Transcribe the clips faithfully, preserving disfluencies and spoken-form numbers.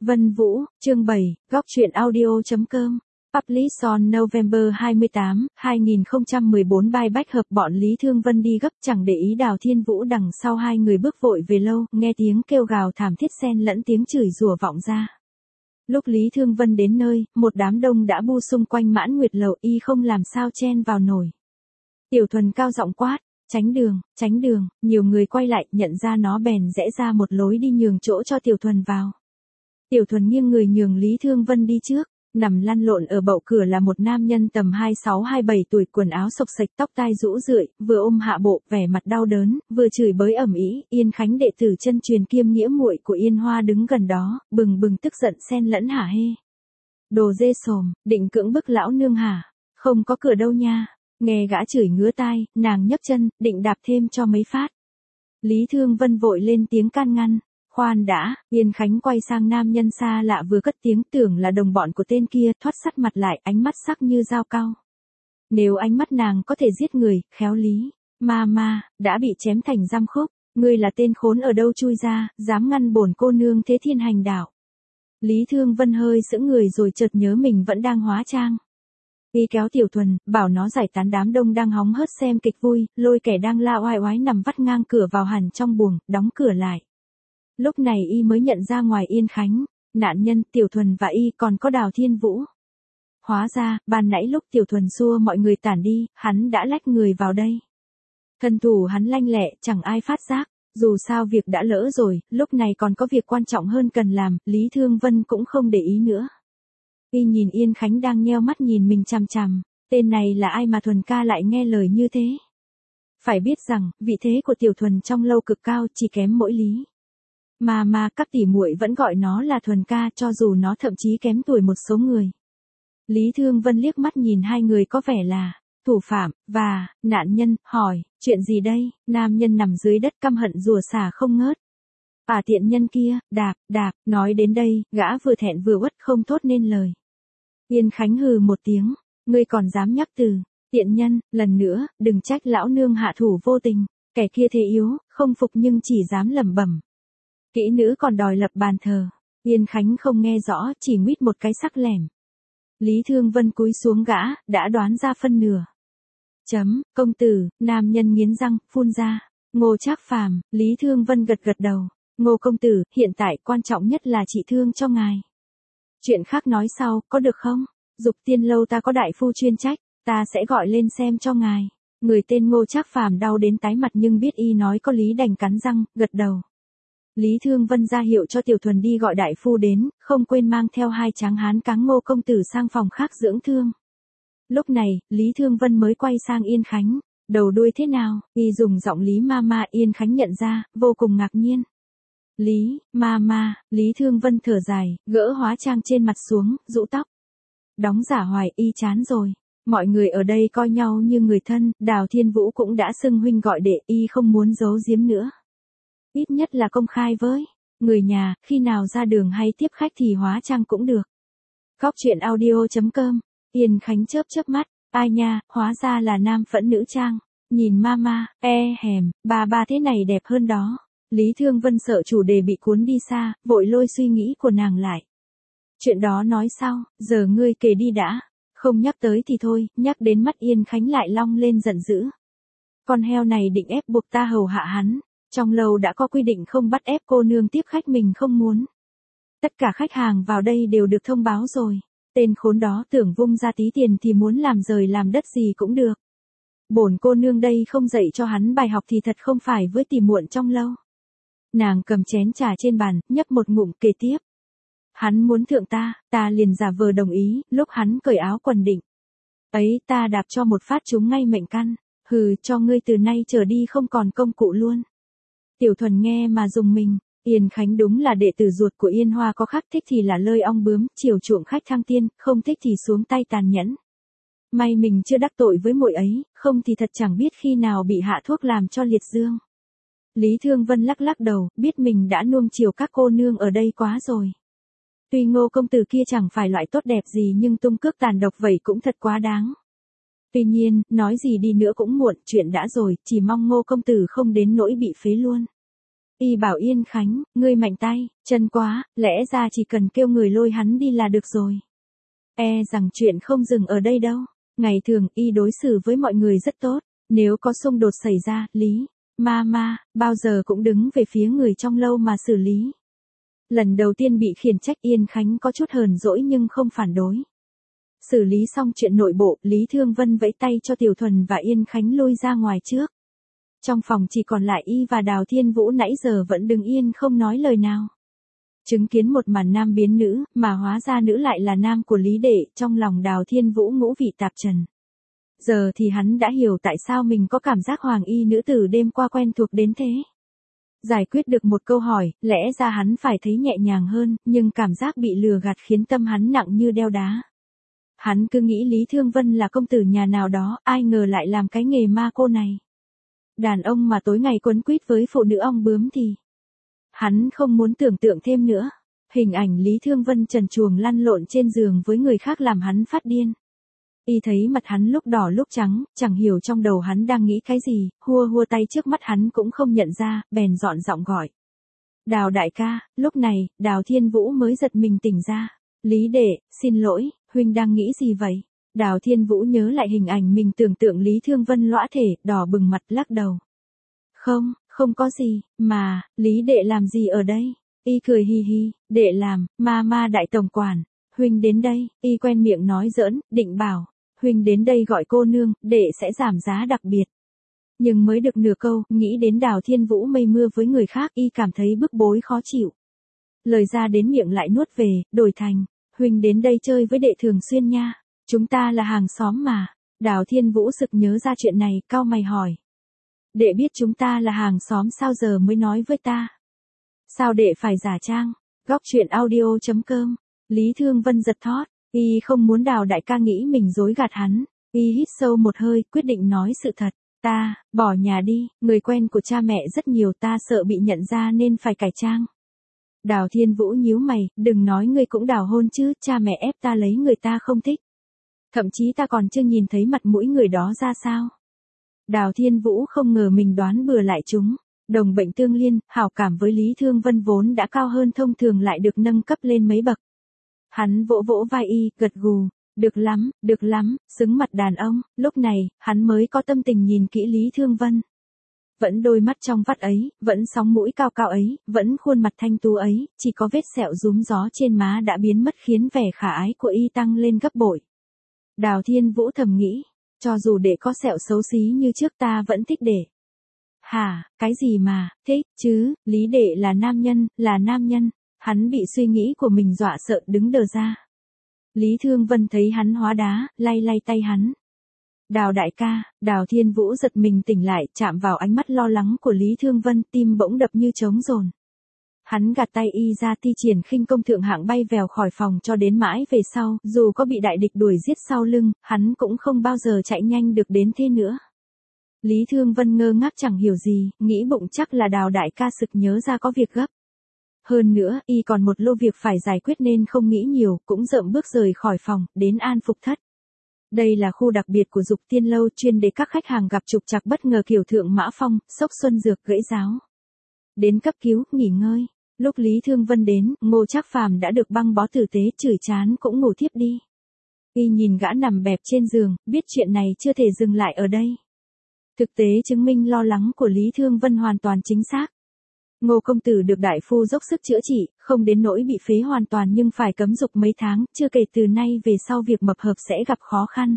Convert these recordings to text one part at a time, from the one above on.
Vân Vũ, chương bảy, góc truyện audio.com. Publish on November hai mươi tám, hai nghìn không trăm mười bốn. Bài bách hợp bọn Lý Thương Vân đi gấp chẳng để ý Đào Thiên Vũ đằng sau hai người bước vội về lâu, nghe tiếng kêu gào thảm thiết xen lẫn tiếng chửi rủa vọng ra. Lúc Lý Thương Vân đến nơi, một đám đông đã bu xung quanh Mãn Nguyệt lầu, y không làm sao chen vào nổi. Tiểu Thuần cao giọng quát, tránh đường, tránh đường, nhiều người quay lại, nhận ra nó bèn rẽ ra một lối đi nhường chỗ cho Tiểu Thuần vào. Tiểu Thuần nghiêng người nhường Lý Thương Vân đi trước, nằm lăn lộn ở bậu cửa là một nam nhân tầm hai mươi sáu hai mươi bảy tuổi, quần áo xộc xệch, tóc tai rũ rượi, vừa ôm hạ bộ, vẻ mặt đau đớn, vừa chửi bới ầm ĩ. Yên Khánh đệ tử chân truyền kiêm nghĩa muội của Yên Hoa đứng gần đó, bừng bừng tức giận xen lẫn hả hê. Đồ dê sồm, định cưỡng bức lão nương hả? Không có cửa đâu nha. Nghe gã chửi ngứa tai, nàng nhấc chân, định đạp thêm cho mấy phát. Lý Thương Vân vội lên tiếng can ngăn. Khoan đã, Yên Khánh quay sang nam nhân xa lạ vừa cất tiếng, tưởng là đồng bọn của tên kia, thoát sắt mặt lại, ánh mắt sắc như dao cau. Nếu ánh mắt nàng có thể giết người, khéo lý, ma ma, đã bị chém thành giam khúc, ngươi là tên khốn ở đâu chui ra, dám ngăn bổn cô nương thế thiên hành đạo. Lý Thương Vân hơi sững người rồi chợt nhớ mình vẫn đang hóa trang. Y kéo Tiểu Thuần, bảo nó giải tán đám đông đang hóng hớt xem kịch vui, lôi kẻ đang la oai oái nằm vắt ngang cửa vào hẳn trong buồng, đóng cửa lại. Lúc này y mới nhận ra ngoài Yên Khánh, nạn nhân, Tiểu Thuần và y còn có Đào Thiên Vũ. Hóa ra, ban nãy lúc Tiểu Thuần xua mọi người tản đi, hắn đã lách người vào đây. Thân thủ hắn lanh lẹ, chẳng ai phát giác, dù sao việc đã lỡ rồi, lúc này còn có việc quan trọng hơn cần làm, Lý Thương Vân cũng không để ý nữa. Y nhìn Yên Khánh đang nheo mắt nhìn mình chằm chằm, tên này là ai mà Thuần ca lại nghe lời như thế? Phải biết rằng, vị thế của Tiểu Thuần trong lâu cực cao, chỉ kém mỗi Lý. Mà mà các tỷ muội vẫn gọi nó là Thuần ca, cho dù nó thậm chí kém tuổi một số người. Lý Thương Vân liếc mắt nhìn hai người có vẻ là thủ phạm và nạn nhân, hỏi, chuyện gì đây? Nam nhân nằm dưới đất căm hận rủa xả không ngớt. À tiện nhân kia, đạp, đạp, nói đến đây, gã vừa thẹn vừa uất không thốt nên lời. Yên Khánh hừ một tiếng, ngươi còn dám nhắc từ, tiện nhân, lần nữa, đừng trách lão nương hạ thủ vô tình, kẻ kia thế yếu, không phục nhưng chỉ dám lẩm bẩm. Kỹ nữ còn đòi lập bàn thờ. Yên Khánh không nghe rõ, chỉ nguýt một cái sắc lẻm. Lý Thương Vân cúi xuống gã, đã đoán ra phân nửa. Chấm, công tử, nam nhân nghiến răng, phun ra. Ngô Trác Phàm, Lý Thương Vân gật gật đầu. Ngô công tử, hiện tại quan trọng nhất là trị thương cho ngài. Chuyện khác nói sau, có được không? Dục Tiên lâu ta có đại phu chuyên trách, ta sẽ gọi lên xem cho ngài. Người tên Ngô Trác Phàm đau đến tái mặt nhưng biết y nói có lý đành cắn răng, gật đầu. Lý Thương Vân ra hiệu cho Tiểu Thuần đi gọi đại phu đến, không quên mang theo hai tráng hán cáng Ngô công tử sang phòng khác dưỡng thương. Lúc này, Lý Thương Vân mới quay sang Yên Khánh, đầu đuôi thế nào? Y dùng giọng Lý ma ma. Yên Khánh nhận ra, vô cùng ngạc nhiên. Lý, ma ma, Lý Thương Vân thở dài, gỡ hóa trang trên mặt xuống, rũ tóc. Đóng giả hoài, y chán rồi. Mọi người ở đây coi nhau như người thân, Đào Thiên Vũ cũng đã xưng huynh gọi đệ, y không muốn giấu giếm nữa. Ít nhất là công khai với người nhà, khi nào ra đường hay tiếp khách thì hóa trang cũng được. Góc truyện audio.com. Yên Khánh chớp chớp mắt, ai nha, hóa ra là nam phẫn nữ trang. Nhìn mama, e hèm, bà bà thế này đẹp hơn đó. Lý Thương Vân sợ chủ đề bị cuốn đi xa, vội lôi suy nghĩ của nàng lại. Chuyện đó nói sau, giờ ngươi kể đi đã. Không nhắc tới thì thôi, nhắc đến mắt Yên Khánh lại long lên giận dữ. Con heo này định ép buộc ta hầu hạ hắn. Trong lâu đã có quy định không bắt ép cô nương tiếp khách mình không muốn. Tất cả khách hàng vào đây đều được thông báo rồi. Tên khốn đó tưởng vung ra tí tiền thì muốn làm rời làm đất gì cũng được. Bổn cô nương đây không dạy cho hắn bài học thì thật không phải với tỉ muội trong lâu. Nàng cầm chén trà trên bàn, nhấp một ngụm kể tiếp. Hắn muốn thượng ta, ta liền giả vờ đồng ý, lúc hắn cởi áo quần định. Ấy ta đạp cho một phát trúng ngay mệnh căn, hừ cho ngươi từ nay trở đi không còn công cụ luôn. Tiểu Thuần nghe mà dùng mình, Yên Khánh đúng là đệ tử ruột của Yên Hoa, có khác thích thì là lơi ong bướm, chiều chuộng khách thăng tiên, không thích thì xuống tay tàn nhẫn. May mình chưa đắc tội với muội ấy, không thì thật chẳng biết khi nào bị hạ thuốc làm cho liệt dương. Lý Thương Vân lắc lắc đầu, biết mình đã nuông chiều các cô nương ở đây quá rồi. Tuy Ngô công tử kia chẳng phải loại tốt đẹp gì nhưng tung cước tàn độc vậy cũng thật quá đáng. Tuy nhiên, nói gì đi nữa cũng muộn, chuyện đã rồi, chỉ mong Ngô công tử không đến nỗi bị phế luôn. Y bảo Yên Khánh, ngươi mạnh tay, chân quá, lẽ ra chỉ cần kêu người lôi hắn đi là được rồi. E rằng chuyện không dừng ở đây đâu. Ngày thường Y đối xử với mọi người rất tốt, nếu có xung đột xảy ra, Lý, ma ma, bao giờ cũng đứng về phía người trong lâu mà xử lý. Lần đầu tiên bị khiển trách Yên Khánh có chút hờn dỗi nhưng không phản đối. Xử lý xong chuyện nội bộ, Lý Thương Vân vẫy tay cho Tiểu Thuần và Yên Khánh lui ra ngoài trước. Trong phòng chỉ còn lại Y và Đào Thiên Vũ nãy giờ vẫn đứng yên không nói lời nào. Chứng kiến một màn nam biến nữ, mà hóa ra nữ lại là nam của Lý Đệ, trong lòng Đào Thiên Vũ ngũ vị tạp trần. Giờ thì hắn đã hiểu tại sao mình có cảm giác hoàng y nữ tử đêm qua quen thuộc đến thế. Giải quyết được một câu hỏi, lẽ ra hắn phải thấy nhẹ nhàng hơn, nhưng cảm giác bị lừa gạt khiến tâm hắn nặng như đeo đá. Hắn cứ nghĩ Lý Thương Vân là công tử nhà nào đó, ai ngờ lại làm cái nghề ma cô này. Đàn ông mà tối ngày quấn quýt với phụ nữ ong bướm thì... Hắn không muốn tưởng tượng thêm nữa. Hình ảnh Lý Thương Vân trần truồng lăn lộn trên giường với người khác làm hắn phát điên. Y thấy mặt hắn lúc đỏ lúc trắng, chẳng hiểu trong đầu hắn đang nghĩ cái gì, hua hua tay trước mắt hắn cũng không nhận ra, bèn dọn giọng gọi. Đào đại ca, lúc này, Đào Thiên Vũ mới giật mình tỉnh ra. Lý Đệ, xin lỗi, huynh đang nghĩ gì vậy? Đào Thiên Vũ nhớ lại hình ảnh mình tưởng tượng Lý Thương Vân lõa thể, đỏ bừng mặt lắc đầu. Không, không có gì, mà, Lý Đệ làm gì ở đây? Y cười hi hi, Đệ làm, ma ma đại tổng quản. Huynh đến đây, Y quen miệng nói giỡn, định bảo. Huynh đến đây gọi cô nương, Đệ sẽ giảm giá đặc biệt. Nhưng mới được nửa câu, nghĩ đến Đào Thiên Vũ mây mưa với người khác, Y cảm thấy bức bối khó chịu. Lời ra đến miệng lại nuốt về, đổi thành, huynh đến đây chơi với Đệ thường xuyên nha. Chúng ta là hàng xóm mà. Đào Thiên Vũ sực nhớ ra chuyện này, cau mày hỏi. Đệ biết chúng ta là hàng xóm sao giờ mới nói với ta? Sao Đệ phải giả trang? Góc truyện audio chấm com. Lý Thương Vân giật thót. Y không muốn Đào đại ca nghĩ mình dối gạt hắn. Y hít sâu một hơi, quyết định nói sự thật. Ta, bỏ nhà đi, người quen của cha mẹ rất nhiều, ta sợ bị nhận ra nên phải cải trang. Đào Thiên Vũ nhíu mày, đừng nói ngươi cũng đào hôn chứ, cha mẹ ép ta lấy người ta không thích. Thậm chí ta còn chưa nhìn thấy mặt mũi người đó ra sao. Đào Thiên Vũ không ngờ mình đoán bừa lại chúng. Đồng bệnh tương liên, hảo cảm với Lý Thương Vân vốn đã cao hơn thông thường lại được nâng cấp lên mấy bậc. Hắn vỗ vỗ vai Y, gật gù. Được lắm, được lắm, xứng mặt đàn ông. Lúc này, hắn mới có tâm tình nhìn kỹ Lý Thương Vân. Vẫn đôi mắt trong vắt ấy, vẫn sóng mũi cao cao ấy, vẫn khuôn mặt thanh tú ấy, chỉ có vết sẹo rúm gió trên má đã biến mất khiến vẻ khả ái của Y tăng lên gấp bội. Đào Thiên Vũ thầm nghĩ, cho dù Đệ có sẹo xấu xí như trước ta vẫn thích Đệ. Hả, cái gì mà, thích chứ, Lý Đệ là nam nhân, là nam nhân. Hắn bị suy nghĩ của mình dọa sợ đứng đờ ra. Lý Thương Vân thấy hắn hóa đá, lay lay tay hắn. Đào đại ca, Đào Thiên Vũ giật mình tỉnh lại, chạm vào ánh mắt lo lắng của Lý Thương Vân, tim bỗng đập như trống dồn. Hắn gạt tay Y ra thi triển khinh công thượng hạng bay vèo khỏi phòng cho đến mãi về sau, dù có bị đại địch đuổi giết sau lưng, hắn cũng không bao giờ chạy nhanh được đến thế nữa. Lý Thương Vân ngơ ngác chẳng hiểu gì, nghĩ bụng chắc là Đào đại ca sực nhớ ra có việc gấp. Hơn nữa, Y còn một lô việc phải giải quyết nên không nghĩ nhiều, cũng rậm bước rời khỏi phòng, đến An Phục Thất. Đây là khu đặc biệt của Dục Tiên Lâu chuyên để các khách hàng gặp trục trặc bất ngờ kiểu Thượng Mã Phong, sốc xuân dược gãy giáo. Đến cấp cứu, nghỉ ngơi. Lúc Lý Thương Vân đến, Ngô Trác Phàm đã được băng bó tử tế, chửi chán cũng ngủ thiếp đi. Y nhìn gã nằm bẹp trên giường, biết chuyện này chưa thể dừng lại ở đây. Thực tế chứng minh lo lắng của Lý Thương Vân hoàn toàn chính xác. Ngô công tử được đại phu dốc sức chữa trị, không đến nỗi bị phế hoàn toàn nhưng phải cấm dục mấy tháng, chưa kể từ nay về sau việc mập hợp sẽ gặp khó khăn.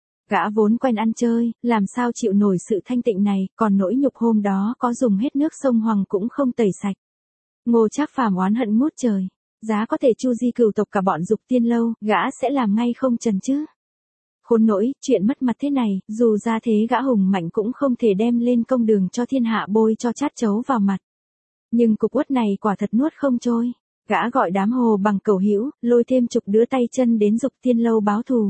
Gã vốn quen ăn chơi, làm sao chịu nổi sự thanh tịnh này, còn nỗi nhục hôm đó có dùng hết nước sông Hoàng cũng không tẩy sạch. Ngô Trác Phàm oán hận ngút trời, giá có thể chu di cửu tộc cả bọn Dục Tiên Lâu, gã sẽ làm ngay không trần chứ. Khốn nỗi, chuyện mất mặt thế này, dù ra thế gã hùng mạnh cũng không thể đem lên công đường cho thiên hạ bôi cho chát chấu vào mặt. Nhưng cục uất này quả thật nuốt không trôi. Gã gọi đám hồ bằng cẩu hữu, lôi thêm chục đứa tay chân đến Dục Tiên Lâu báo thù.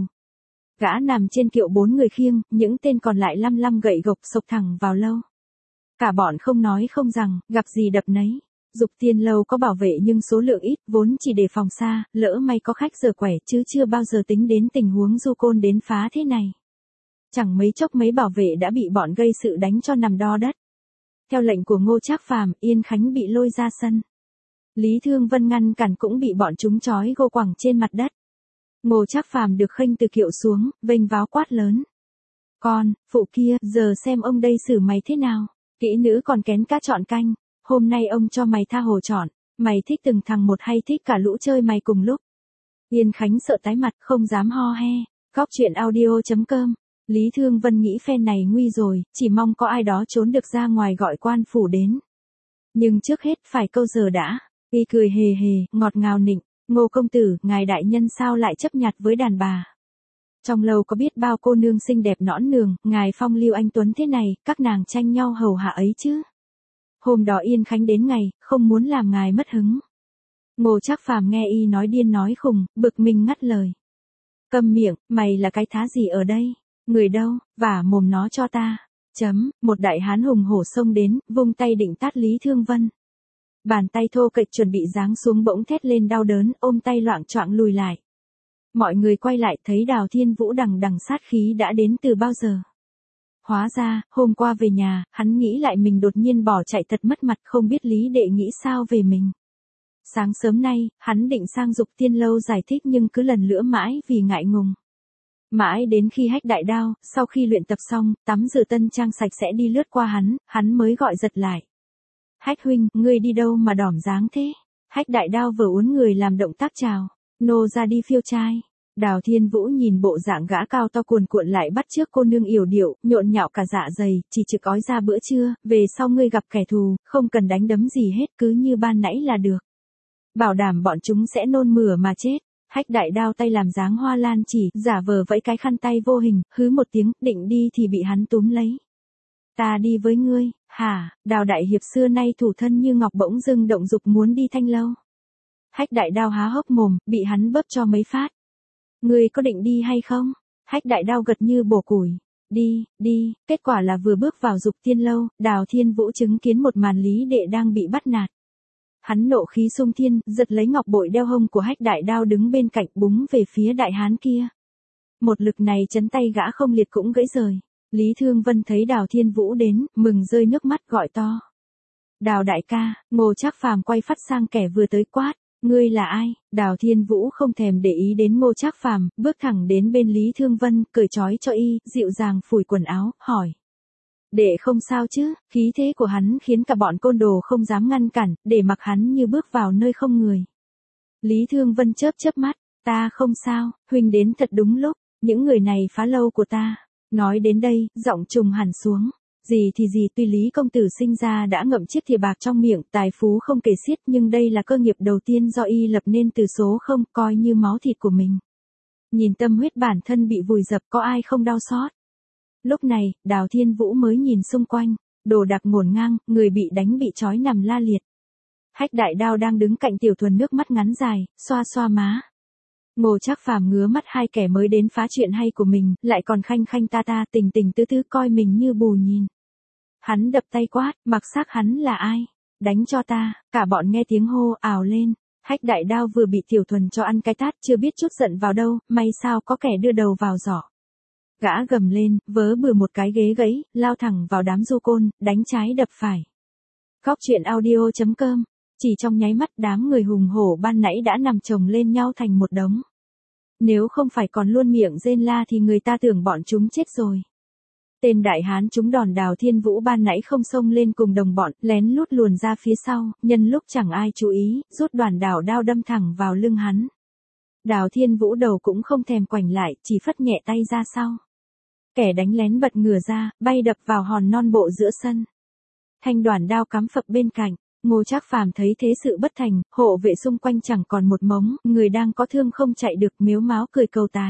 Gã nằm trên kiệu bốn người khiêng, những tên còn lại lăm lăm gậy gộc sộc thẳng vào lâu. Cả bọn không nói không rằng, gặp gì đập nấy. Dục Tiên Lâu có bảo vệ nhưng số lượng ít, vốn chỉ để phòng xa, lỡ may có khách giờ quẻ chứ chưa bao giờ tính đến tình huống du côn đến phá thế này. Chẳng mấy chốc mấy bảo vệ đã bị bọn gây sự đánh cho nằm đo đất. Theo lệnh của Ngô Trác Phàm, Yên Khánh bị lôi ra sân. Lý Thương Vân ngăn cản cũng bị bọn chúng trói gô quẳng trên mặt đất. Ngô Trác Phàm được khênh từ kiệu xuống, vênh váo quát lớn. Con, phụ kia, giờ xem ông đây xử mày thế nào. Kỹ nữ còn kén cá chọn canh, hôm nay ông cho mày tha hồ chọn, mày thích từng thằng một hay thích cả lũ chơi mày cùng lúc. Yên Khánh sợ tái mặt, không dám ho he. Góc truyện audio chấm com. Lý Thương Vân nghĩ phe này nguy rồi, chỉ mong có ai đó trốn được ra ngoài gọi quan phủ đến. Nhưng trước hết phải câu giờ đã. Y cười hề hề, ngọt ngào nịnh. Ngô công tử, ngài đại nhân sao lại chấp nhặt với đàn bà? Trong lầu có biết bao cô nương xinh đẹp nõn nường, ngài phong lưu anh tuấn thế này, các nàng tranh nhau hầu hạ ấy chứ. Hôm đó Yên Khánh đến ngày, không muốn làm ngài mất hứng. Ngô Trác Phàm nghe y nói điên nói khùng, bực mình ngắt lời. Câm miệng, mày là cái thá gì ở đây? Người đâu, vả mồm nó cho ta. Chấm, một đại hán hùng hổ xông đến, vung tay định tát Lý Thương Vân. Bàn tay thô kệch chuẩn bị giáng xuống bỗng thét lên đau đớn, ôm tay loạng choạng lùi lại. Mọi người quay lại thấy Đào Thiên Vũ đằng đằng sát khí đã đến từ bao giờ. Hóa ra, hôm qua về nhà, hắn nghĩ lại mình đột nhiên bỏ chạy thật mất mặt, không biết Lý đệ nghĩ sao về mình. Sáng sớm nay, hắn định sang Dục Tiên lâu giải thích nhưng cứ lần lữa mãi vì ngại ngùng. Mãi đến khi Hách Đại Đao, sau khi luyện tập xong, tắm rửa tân trang sạch sẽ đi lướt qua hắn, hắn mới gọi giật lại. Hách huynh, ngươi đi đâu mà đỏm dáng thế? Hách Đại Đao vừa uốn người làm động tác chào. Nô ra đi phiêu trai. Đào Thiên Vũ nhìn bộ dạng gã cao to cuồn cuộn lại bắt chước cô nương yểu điệu, nhộn nhạo cả dạ dày, chỉ trực ói ra bữa trưa, về sau ngươi gặp kẻ thù, không cần đánh đấm gì hết, cứ như ban nãy là được. Bảo đảm bọn chúng sẽ nôn mửa mà chết. Hách Đại Đao tay làm dáng hoa lan chỉ, giả vờ vẫy cái khăn tay vô hình, hứ một tiếng, định đi thì bị hắn túm lấy. Ta đi với ngươi, hả? Đào đại hiệp xưa nay thủ thân như ngọc bỗng dưng động dục muốn đi Thanh lâu. Hách Đại Đao há hốc mồm, bị hắn bóp cho mấy phát. Ngươi có định đi hay không? Hách Đại Đao gật như bổ củi. Đi, đi, kết quả là vừa bước vào Dục Tiên lâu, Đào Thiên Vũ chứng kiến một màn Lý đệ đang bị bắt nạt. Hắn nộ khí xung thiên, giật lấy ngọc bội đeo hông của Hách Đại Đao đứng bên cạnh búng về phía đại hán kia. Một lực này chấn tay gã không liệt cũng gãy rời. Lý Thương Vân thấy Đào Thiên Vũ đến, mừng rơi nước mắt gọi to. Đào đại ca, Ngô Trác Phàm quay phát sang kẻ vừa tới quát. Ngươi là ai? Đào Thiên Vũ không thèm để ý đến Ngô Trác Phàm, bước thẳng đến bên Lý Thương Vân, cởi trói cho y, dịu dàng phủi quần áo, hỏi. Đệ không sao chứ? Khí thế của hắn khiến cả bọn côn đồ không dám ngăn cản, để mặc hắn như bước vào nơi không người. Lý Thương Vân chớp chớp mắt, ta không sao, huynh đến thật đúng lúc, những người này phá lâu của ta. Nói đến đây, giọng trùng hẳn xuống. Gì thì gì, tuy Lý công tử sinh ra đã ngậm chiếc thìa bạc trong miệng, tài phú không kể xiết, nhưng đây là cơ nghiệp đầu tiên do y lập nên từ số không, coi như máu thịt của mình. Nhìn tâm huyết bản thân bị vùi dập, có ai không đau xót. Lúc này, Đào Thiên Vũ mới nhìn xung quanh, đồ đạc ngổn ngang, người bị đánh bị trói nằm la liệt. Hách Đại Đao đang đứng cạnh Tiểu Thuần nước mắt ngắn dài, xoa xoa má. Ngô Trác Phàm ngứa mắt hai kẻ mới đến phá chuyện hay của mình, lại còn khanh khanh ta ta tình tình tứ tứ coi mình như bù nhìn. Hắn đập tay quát, mặc xác hắn là ai? Đánh cho ta, cả bọn nghe tiếng hô ào lên. Hách Đại Đao vừa bị Tiểu Thuần cho ăn cái tát, chưa biết chút giận vào đâu, may sao có kẻ đưa đầu vào giỏ. Gã gầm lên, vớ bừa một cái ghế gãy, lao thẳng vào đám du côn, đánh trái đập phải. Góc truyện audio chấm com. Chỉ trong nháy mắt đám người hùng hổ ban nãy đã nằm chồng lên nhau thành một đống. Nếu không phải còn luôn miệng rên la thì người ta tưởng bọn chúng chết rồi. Tên đại hán chúng đòn Đào Thiên Vũ ban nãy không xông lên cùng đồng bọn, lén lút luồn ra phía sau, nhân lúc chẳng ai chú ý, rút đoàn đào đao đâm thẳng vào lưng hắn. Đào Thiên Vũ đầu cũng không thèm quảnh lại, chỉ phất nhẹ tay ra sau. Kẻ đánh lén bật ngửa ra, bay đập vào hòn non bộ giữa sân. Thanh đoàn đao cắm phập bên cạnh. Ngô Trác Phàm thấy thế sự bất thành, hộ vệ xung quanh chẳng còn một mống, người đang có thương không chạy được, mếu máo cười cầu tài.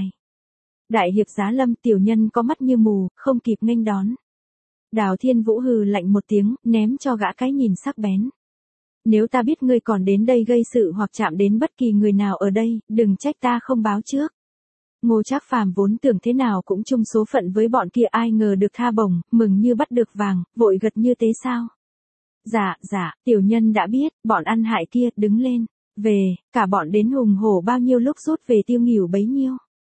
Đại hiệp Giá Lâm, tiểu nhân có mắt như mù, không kịp nghênh đón. Đào Thiên Vũ hừ lạnh một tiếng, ném cho gã cái nhìn sắc bén. Nếu ta biết ngươi còn đến đây gây sự hoặc chạm đến bất kỳ người nào ở đây, đừng trách ta không báo trước. Ngô Trác Phàm vốn tưởng thế nào cũng chung số phận với bọn kia, ai ngờ được tha bổng, mừng như bắt được vàng, vội gật như tế sao. Dạ, dạ, tiểu nhân đã biết, bọn ăn hại kia, đứng lên, về, cả bọn đến hùng hổ bao nhiêu lúc rút về tiêu nghỉu bấy nhiêu.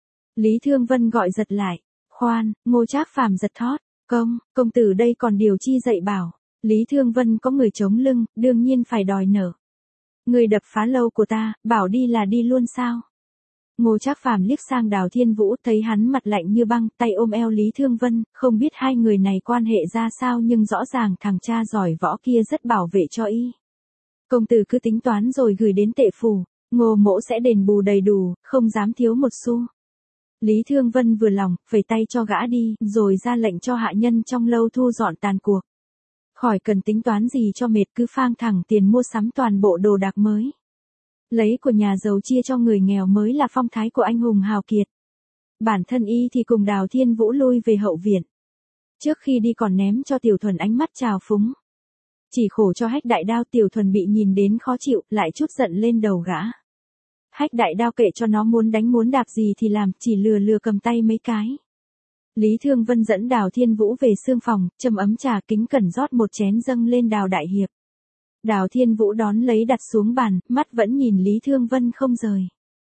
Lý Thương Vân gọi giật lại, khoan, Ngô Trác Phàm giật thót, công, công tử đây còn điều chi dạy bảo, Lý Thương Vân có người chống lưng, đương nhiên phải đòi nợ. Người đập phá lâu của ta, bảo đi là đi luôn sao? Ngô Trác Phàm liếc sang Đào Thiên Vũ, thấy hắn mặt lạnh như băng, tay ôm eo Lý Thương Vân, không biết hai người này quan hệ ra sao nhưng rõ ràng thằng cha giỏi võ kia rất bảo vệ cho y. Công tử cứ tính toán rồi gửi đến tệ phủ, Ngô mỗ sẽ đền bù đầy đủ, không dám thiếu một xu. Lý Thương Vân vừa lòng, vẩy tay cho gã đi, rồi ra lệnh cho hạ nhân trong lâu thu dọn tàn cuộc. Khỏi cần tính toán gì cho mệt, cứ phang thẳng tiền mua sắm toàn bộ đồ đạc mới. Lấy của nhà giàu chia cho người nghèo mới là phong thái của anh hùng hào kiệt. Bản thân y thì cùng Đào Thiên Vũ lui về hậu viện. Trước khi đi còn ném cho Tiểu Thuần ánh mắt trào phúng. Chỉ khổ cho Hách Đại Đao, Tiểu Thuần bị nhìn đến khó chịu, lại chút giận lên đầu gã. Hách Đại Đao kệ cho nó muốn đánh muốn đạp gì thì làm, chỉ lừa lừa cầm tay mấy cái. Lý Thương Vân dẫn Đào Thiên Vũ về xương phòng, châm ấm trà, kính cẩn rót một chén dâng lên Đào Đại Hiệp. Đào Thiên Vũ đón lấy đặt xuống bàn, mắt vẫn nhìn Lý Thương Vân không rời.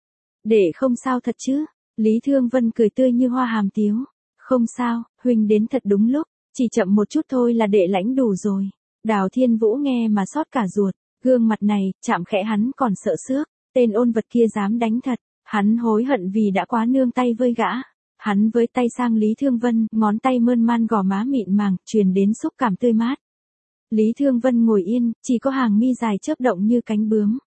Để không sao thật chứ? Lý Thương Vân cười tươi như hoa hàm tiếu. Không sao, huynh đến thật đúng lúc, chỉ chậm một chút thôi là đệ lãnh đủ rồi. Đào Thiên Vũ nghe mà xót cả ruột, gương mặt này, chạm khẽ hắn còn sợ xước, tên ôn vật kia dám đánh thật, hắn hối hận vì đã quá nương tay với gã. Hắn với tay sang Lý Thương Vân, ngón tay mơn man gò má mịn màng, truyền đến xúc cảm tươi mát. Lý Thương Vân ngồi yên, chỉ có hàng mi dài chớp động như cánh bướm.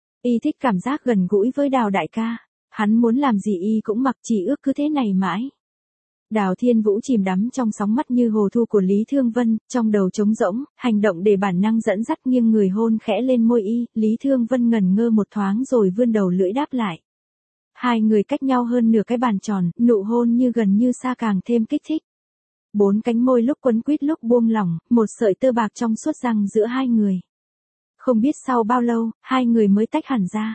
Y thích cảm giác gần gũi với Đào đại ca, hắn muốn làm gì y cũng mặc, chỉ ước cứ thế này mãi. Đào Thiên Vũ chìm đắm trong sóng mắt như hồ thu của Lý Thương Vân, trong đầu trống rỗng, hành động để bản năng dẫn dắt nghiêng người hôn khẽ lên môi y, Lý Thương Vân ngẩn ngơ một thoáng rồi vươn đầu lưỡi đáp lại. Hai người cách nhau hơn nửa cái bàn tròn, nụ hôn như gần như xa càng thêm kích thích. Bốn cánh môi lúc quấn quýt lúc buông lỏng, một sợi tơ bạc trong suốt răng giữa hai người. Không biết sau bao lâu, hai người mới tách hẳn ra.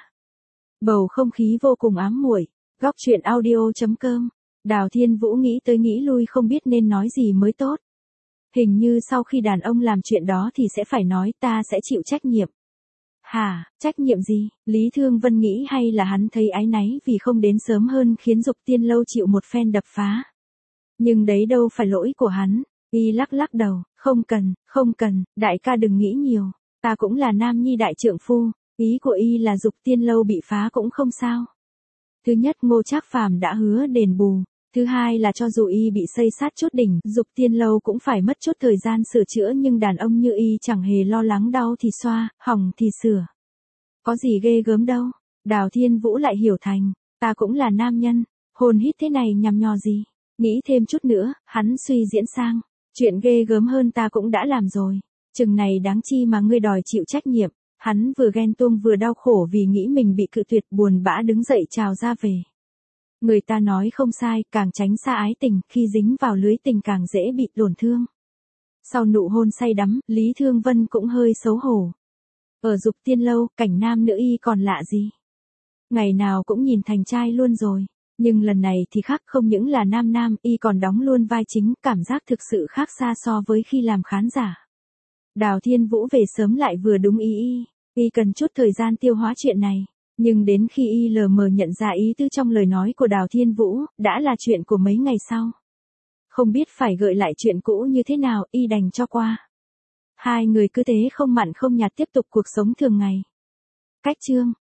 Bầu không khí vô cùng ám muội. Góc truyện audio chấm com. Đào Thiên Vũ nghĩ tới nghĩ lui không biết nên nói gì mới tốt. Hình như sau khi đàn ông làm chuyện đó thì sẽ phải nói ta sẽ chịu trách nhiệm. Hả, trách nhiệm gì? Lý Thương Vân nghĩ hay là hắn thấy áy náy vì không đến sớm hơn khiến Dục Tiên Lâu chịu một phen đập phá. Nhưng đấy đâu phải lỗi của hắn. Y lắc lắc đầu, không cần, không cần, đại ca đừng nghĩ nhiều, ta cũng là nam nhi đại trượng phu, ý của y là Dục Tiên Lâu bị phá cũng không sao. Thứ nhất, Ngô Trác Phàm đã hứa đền bù, thứ hai là cho dù y bị xây sát chút đỉnh, Dục Tiên Lâu cũng phải mất chút thời gian sửa chữa, nhưng đàn ông như y chẳng hề lo lắng đau thì xoa, hỏng thì sửa. Có gì ghê gớm đâu. Đào Thiên Vũ lại hiểu thành, ta cũng là nam nhân, hồn hít thế này nhằm nhò gì. Nghĩ thêm chút nữa, hắn suy diễn sang, chuyện ghê gớm hơn ta cũng đã làm rồi, chừng này đáng chi mà ngươi đòi chịu trách nhiệm. Hắn vừa ghen tuông vừa đau khổ vì nghĩ mình bị cự tuyệt, buồn bã đứng dậy chào ra về. Người ta nói không sai, càng tránh xa ái tình, khi dính vào lưới tình càng dễ bị tổn thương. Sau nụ hôn say đắm, Lý Thương Vân cũng hơi xấu hổ. Ở Dục Tiên Lâu, cảnh nam nữ y còn lạ gì. Ngày nào cũng nhìn thành trai luôn rồi. Nhưng lần này thì khác, không những là nam nam, y còn đóng luôn vai chính, cảm giác thực sự khác xa so với khi làm khán giả. Đào Thiên Vũ về sớm lại vừa đúng ý y, y cần chút thời gian tiêu hóa chuyện này, nhưng đến khi y lờ mờ nhận ra ý tứ trong lời nói của Đào Thiên Vũ, đã là chuyện của mấy ngày sau. Không biết phải gợi lại chuyện cũ như thế nào, y đành cho qua. Hai người cứ thế không mặn không nhạt tiếp tục cuộc sống thường ngày. Cách chương